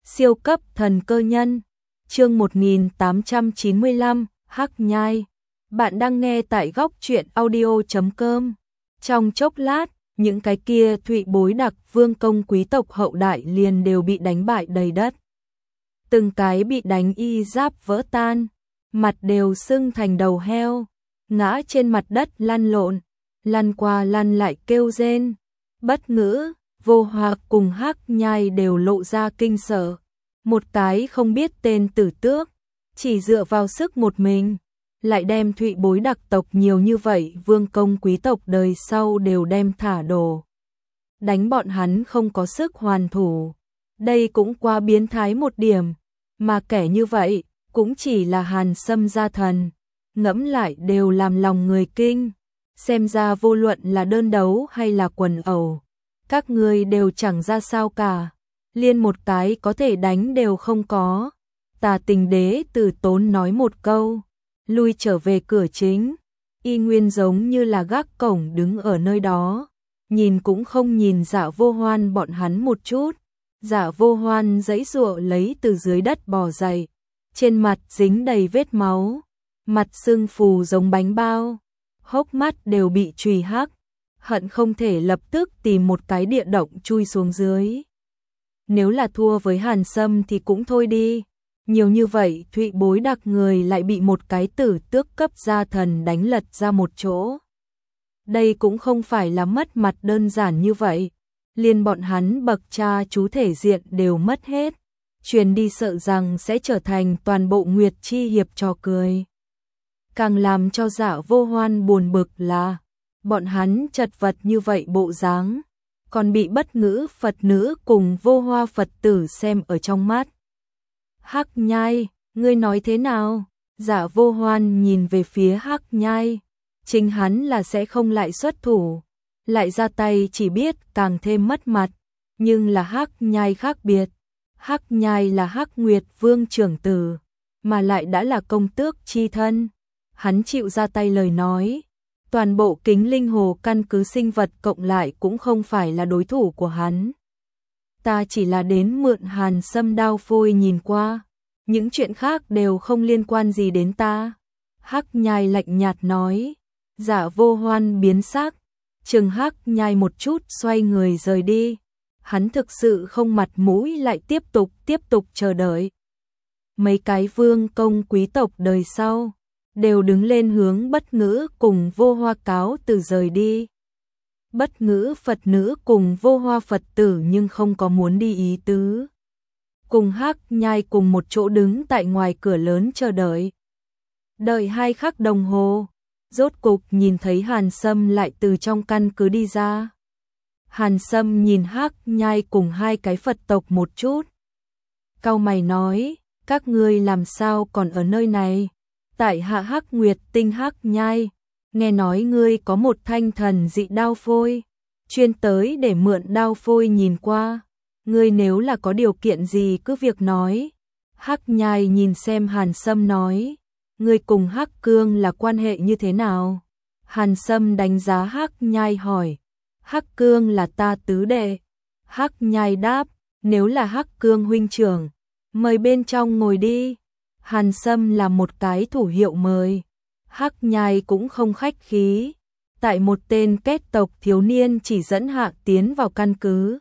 Siêu cấp thần cơ nhân. Chương 1895, Hắc Nhai. Bạn đang nghe tại góc truyện audio.com. Trong chốc lát, những cái kia thụy bối đặc vương công quý tộc hậu đại liền đều bị đánh bại đầy đất. Từng cái bị đánh y giáp vỡ tan, mặt đều sưng thành đầu heo, ngã trên mặt đất lăn lộn, lăn qua lăn lại kêu rên. Bất Ngữ, Vô Hoa cùng Hắc Nhai đều lộ ra kinh sợ. Một cái không biết tên tử tước, chỉ dựa vào sức một mình, lại đem thụy bối đặc tộc nhiều như vậy vương công quý tộc đời sau đều đem thả đổ. Đánh bọn hắn không có sức hoàn thủ. Đây cũng quá biến thái một điểm, mà kẻ như vậy cũng chỉ là Hàn Sâm gia thần, ngẫm lại đều làm lòng người kinh. Xem ra vô luận là đơn đấu hay là quần ẩu, các ngươi đều chẳng ra sao cả, liên một cái có thể đánh đều không có. Tà Tình Đế Từ Tốn nói một câu, lui trở về cửa chính, y nguyên giống như là gác cổng đứng ở nơi đó, nhìn cũng không nhìn Dạ Vô Hoan bọn hắn một chút. Dạ Vô Hoan giãy giụa lấy từ dưới đất bò dậy, trên mặt dính đầy vết máu, mặt sưng phù giống bánh bao, hốc mắt đều bị chùy hắc, hận không thể lập tức tìm một cái địa động chui xuống dưới. Nếu là thua với Hàn Sâm thì cũng thôi đi, nhiều như vậy thụy bối đặc người lại bị một cái tử tước cấp gia thần đánh lật ra một chỗ. Đây cũng không phải là mất mặt đơn giản như vậy, liền bọn hắn bậc cha chú thể diện đều mất hết, truyền đi sợ rằng sẽ trở thành toàn bộ Nguyệt Chi hiệp trò cười. Càng làm cho Dạ Vô Hoan buồn bực là bọn hắn chật vật như vậy bộ dáng, còn bị Bất Ngữ Phật nữ cùng Vô Hoa Phật tử xem ở trong mắt. Hắc Nhai, ngươi nói thế nào? Dạ Vô Hoan nhìn về phía Hắc Nhai, chính hắn là sẽ không lại xuất thủ, lại ra tay chỉ biết càng thêm mất mặt, nhưng là Hắc Nhai khác biệt. Hắc Nhai là Hắc Nguyệt Vương trưởng tử, mà lại đã là công tước chi thân. Hắn chịu ra tay lời nói, toàn bộ Kính Linh Hồ căn cứ sinh vật cộng lại cũng không phải là đối thủ của hắn. Ta chỉ là đến mượn Hàn Sâm đao phôi nhìn qua, những chuyện khác đều không liên quan gì đến ta. Hắc Nhai lạnh nhạt nói. Dạ Vô Hoan biến sắc, chừng Hắc Nhai một chút xoay người rời đi. Hắn thực sự không mặt mũi lại tiếp tục chờ đợi. Mấy cái vương công quý tộc đời sau đều đứng lên hướng Bất Ngữ cùng Vô Hoa cáo từ rời đi. Bất Ngữ Phật nữ cùng Vô Hoa Phật tử nhưng không có muốn đi ý tứ, cùng Hắc Nhai cùng một chỗ đứng tại ngoài cửa lớn chờ đợi. Đợi 2 khắc đồng hồ, rốt cục nhìn thấy Hàn Sâm lại từ trong căn cứ đi ra. Hàn Sâm nhìn Hắc Nhai cùng 2 cái Phật tộc một chút, cau mày nói, các ngươi làm sao còn ở nơi này? Tại hạ Hắc Nguyệt Tinh Hắc Nhai, nghe nói ngươi có một thanh thần dị đao phôi, chuyên tới để mượn đao phôi nhìn qua. Ngươi nếu là có điều kiện gì cứ việc nói. Hắc Nhai nhìn xem Hàn Sâm nói, ngươi cùng Hắc Cương là quan hệ như thế nào? Hàn Sâm đánh giá Hắc Nhai hỏi, Hắc Cương là ta tứ đệ. Hắc Nhai đáp, nếu là Hắc Cương huynh trưởng, mời bên trong ngồi đi. Hàn Sâm là một cái thủ hiệu mời. Hắc Nhai cũng không khách khí, tại một tên kết tộc thiếu niên chỉ dẫn hạ tiến vào căn cứ.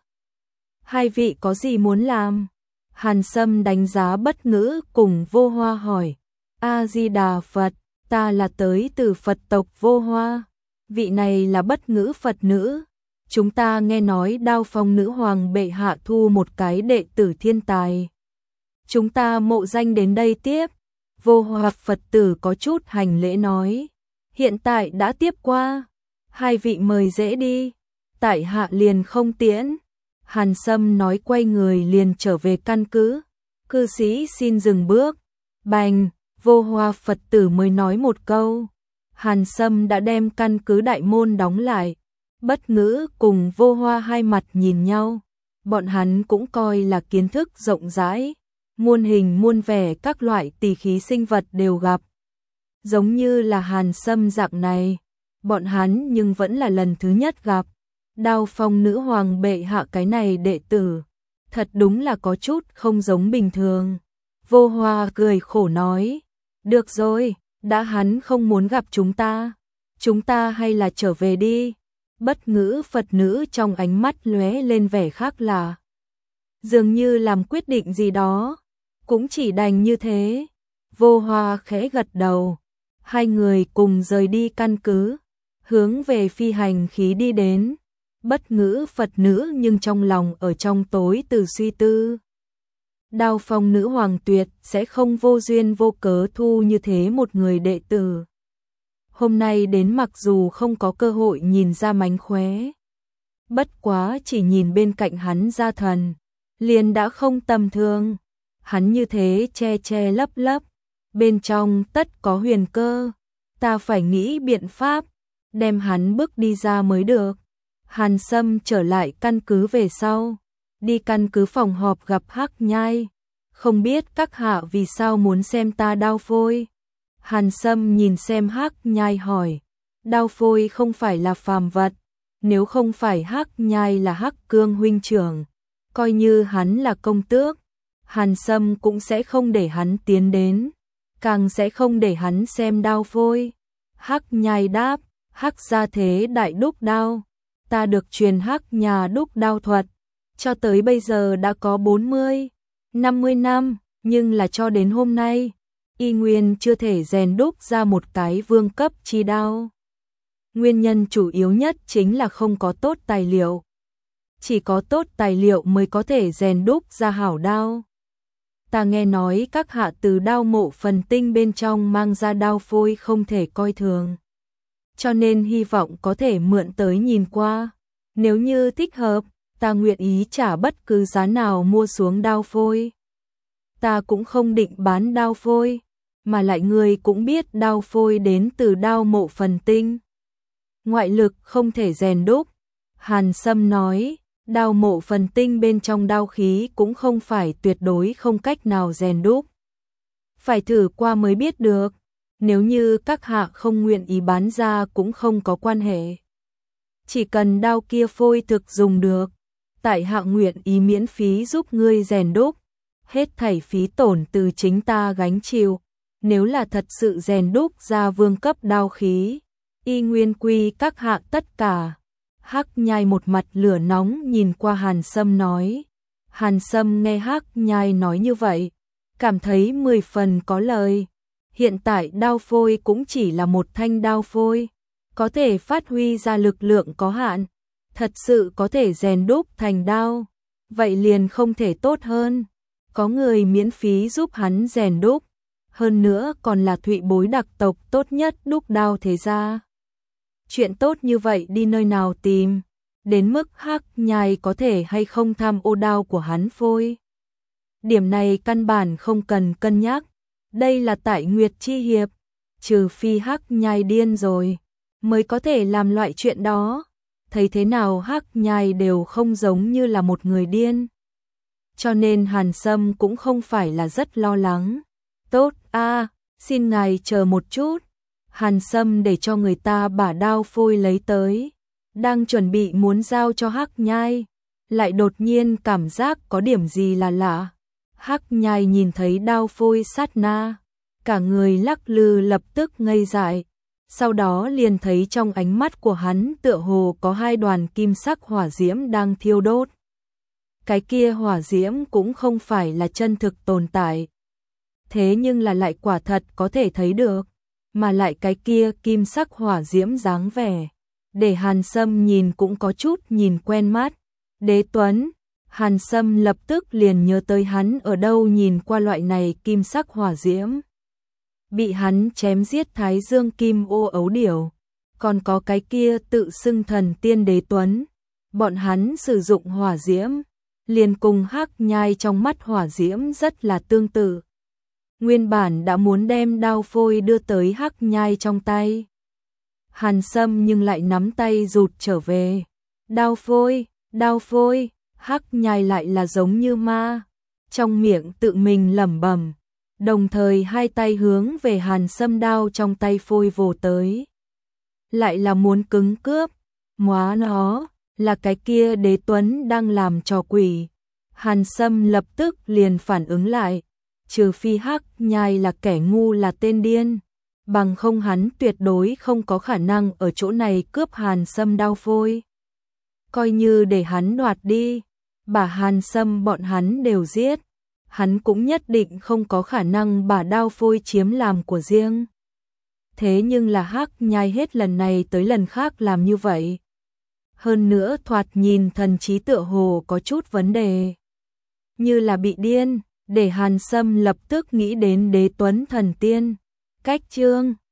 2 vị có gì muốn làm? Hàn Sâm đánh giá Bất Ngữ cùng Vô Hoa hỏi. A Di Đà Phật, ta là tới từ Phật tộc Vô Hoa. Vị này là Bất Ngữ Phật nữ. Chúng ta nghe nói Đao Phong nữ hoàng bệ hạ thu một cái đệ tử thiên tài, chúng ta mộ danh đến đây tiếp. Vô Hoa Phật tử có chút hành lễ nói, hiện tại đã tiếp qua, 2 vị mời dễ đi, tại hạ liền không tiễn. Hàn Sâm nói quay người liền trở về căn cứ. Cư sĩ xin dừng bước. Bành, Vô Hoa Phật tử mới nói một câu, Hàn Sâm đã đem căn cứ đại môn đóng lại. Bất Ngữ cùng Vô Hoa hai mặt nhìn nhau, bọn hắn cũng coi là kiến thức rộng rãi, muôn hình muôn vẻ các loại tỳ khí sinh vật đều gặp. Giống như là Hàn Sâm dạng này, bọn hắn nhưng vẫn là lần thứ nhất gặp. Đao Phong nữ hoàng bệ hạ cái này đệ tử, thật đúng là có chút không giống bình thường. Vô Hoa cười khổ nói, được rồi, đã hắn không muốn gặp chúng ta hay là trở về đi. Bất ngữ Phật nữ trong ánh mắt lóe lên vẻ khác lạ. Dường như làm quyết định gì đó, cũng chỉ đành như thế. Vô Hoa khẽ gật đầu, hai người cùng rời đi căn cứ, hướng về phi hành khí đi đến. Bất ngữ Phật nữ nhưng trong lòng ở trong tối từ suy tư. Đao Phong nữ hoàng tuyệt sẽ không vô duyên vô cớ thu như thế một người đệ tử. Hôm nay đến mặc dù không có cơ hội nhìn ra mánh khóe, bất quá chỉ nhìn bên cạnh hắn ra thần, liền đã không tầm thường. Hắn như thế che che lấp lấp, bên trong tất có huyền cơ, ta phải nghĩ biện pháp, đem hắn bước đi ra mới được. Hàn Sâm trở lại căn cứ về sau, đi căn cứ phòng họp gặp Hắc Nhai, không biết các hạ vì sao muốn xem ta đao phôi. Hàn Sâm nhìn xem Hắc Nhai hỏi, đao phôi không phải là phàm vật, nếu không phải Hắc Nhai là Hắc Cương huynh trưởng, coi như hắn là công tước, Hàn Sâm cũng sẽ không để hắn tiến đến, càng sẽ không để hắn xem đao phôi. Hắc Nhai đáp, Hắc gia thế đại đúc đao, ta được truyền Hắc nhà đúc đao thuật, cho tới bây giờ đã có 40, 50 năm, nhưng là cho đến hôm nay, y nguyên chưa thể rèn đúc ra một cái vương cấp chi đao. Nguyên nhân chủ yếu nhất chính là không có tốt tài liệu. Chỉ có tốt tài liệu mới có thể rèn đúc ra hảo đao. Ta nghe nói các hạ từ đao mộ phần tinh bên trong mang ra đao phôi không thể coi thường, cho nên hy vọng có thể mượn tới nhìn qua. Nếu như thích hợp, ta nguyện ý trả bất cứ giá nào mua xuống đao phôi. Ta cũng không định bán đao phôi, mà lại người cũng biết đao phôi đến từ đao mộ phần tinh. Ngoại lực không thể rèn đúc. Hàn Sâm nói, đao mộ phần tinh bên trong đao khí cũng không phải tuyệt đối không cách nào rèn đúc. Phải thử qua mới biết được, nếu như các hạ không nguyện ý bán ra cũng không có quan hệ. Chỉ cần đao kia phôi thực dùng được, tại hạ nguyện ý miễn phí giúp ngươi rèn đúc, hết thảy phí tổn từ chính ta gánh chịu. Nếu là thật sự rèn đúc ra vương cấp đao khí, y nguyên quy các hạ tất cả. Hắc Nhai một mặt lửa nóng nhìn qua Hàn Sâm nói. Hàn Sâm nghe Hắc Nhai nói như vậy, cảm thấy 10 phần có lời. Hiện tại đao phôi cũng chỉ là một thanh đao phôi, có thể phát huy ra lực lượng có hạn, thật sự có thể rèn đúc thành đao, vậy liền không thể tốt hơn. Có người miễn phí giúp hắn rèn đúc, hơn nữa còn là Thụy bối đặc tộc tốt nhất đúc đao thế gia. Chuyện tốt như vậy đi nơi nào tìm, đến mức Hắc Nhai có thể hay không tham ô đao của hắn phôi. Điểm này căn bản không cần cân nhắc, đây là tại Nguyệt Chi Hiệp, trừ phi Hắc Nhai điên rồi, mới có thể làm loại chuyện đó. Thấy thế nào Hắc Nhai đều không giống như là một người điên. Cho nên Hàn Sâm cũng không phải là rất lo lắng. Tốt a, xin ngài chờ một chút. Hàn Sâm để cho người ta bả đao phôi lấy tới, đang chuẩn bị muốn giao cho Hắc Nhai, lại đột nhiên cảm giác có điểm gì là lạ. Hắc Nhai nhìn thấy đao phôi sát na, cả người lắc lư lập tức ngây dại, sau đó liền thấy trong ánh mắt của hắn tựa hồ có hai đoàn kim sắc hỏa diễm đang thiêu đốt. Cái kia hỏa diễm cũng không phải là chân thực tồn tại, thế nhưng là lại quả thật có thể thấy được, mà lại cái kia kim sắc hỏa diễm dáng vẻ, để Hàn Sâm nhìn cũng có chút nhìn quen mắt. Đế Tuấn, Hàn Sâm lập tức liền nhớ tới hắn ở đâu nhìn qua loại này kim sắc hỏa diễm. Bị hắn chém giết Thái Dương Kim Ô Ấu Điểu, còn có cái kia tự xưng thần tiên Đế Tuấn, bọn hắn sử dụng hỏa diễm, liền cùng Hắc Nhai trong mắt hỏa diễm rất là tương tự. Nguyên bản đã muốn đem đao phôi đưa tới Hắc Nhai trong tay. Hàn Sâm nhưng lại nắm tay rụt trở về. Đao phôi, Hắc Nhai lại là giống như ma, trong miệng tự mình lẩm bẩm, đồng thời hai tay hướng về Hàn Sâm đao trong tay phôi vồ tới. Lại là muốn cứng cướp, móa nó, là cái kia Đế Tuấn đang làm trò quỷ. Hàn Sâm lập tức liền phản ứng lại, trừ phi Hắc Nhai là kẻ ngu là tên điên, bằng không hắn tuyệt đối không có khả năng ở chỗ này cướp Hàn Sâm đao phôi. Coi như để hắn đoạt đi, bà Hàn Sâm bọn hắn đều giết, hắn cũng nhất định không có khả năng bà đao phôi chiếm làm của riêng. Thế nhưng là Hắc Nhai hết lần này tới lần khác làm như vậy. Hơn nữa thoạt nhìn thần trí tựa hồ có chút vấn đề. Như là bị điên, để Hàn Sâm lập tức nghĩ đến Đế Tuấn thần tiên. Cách chương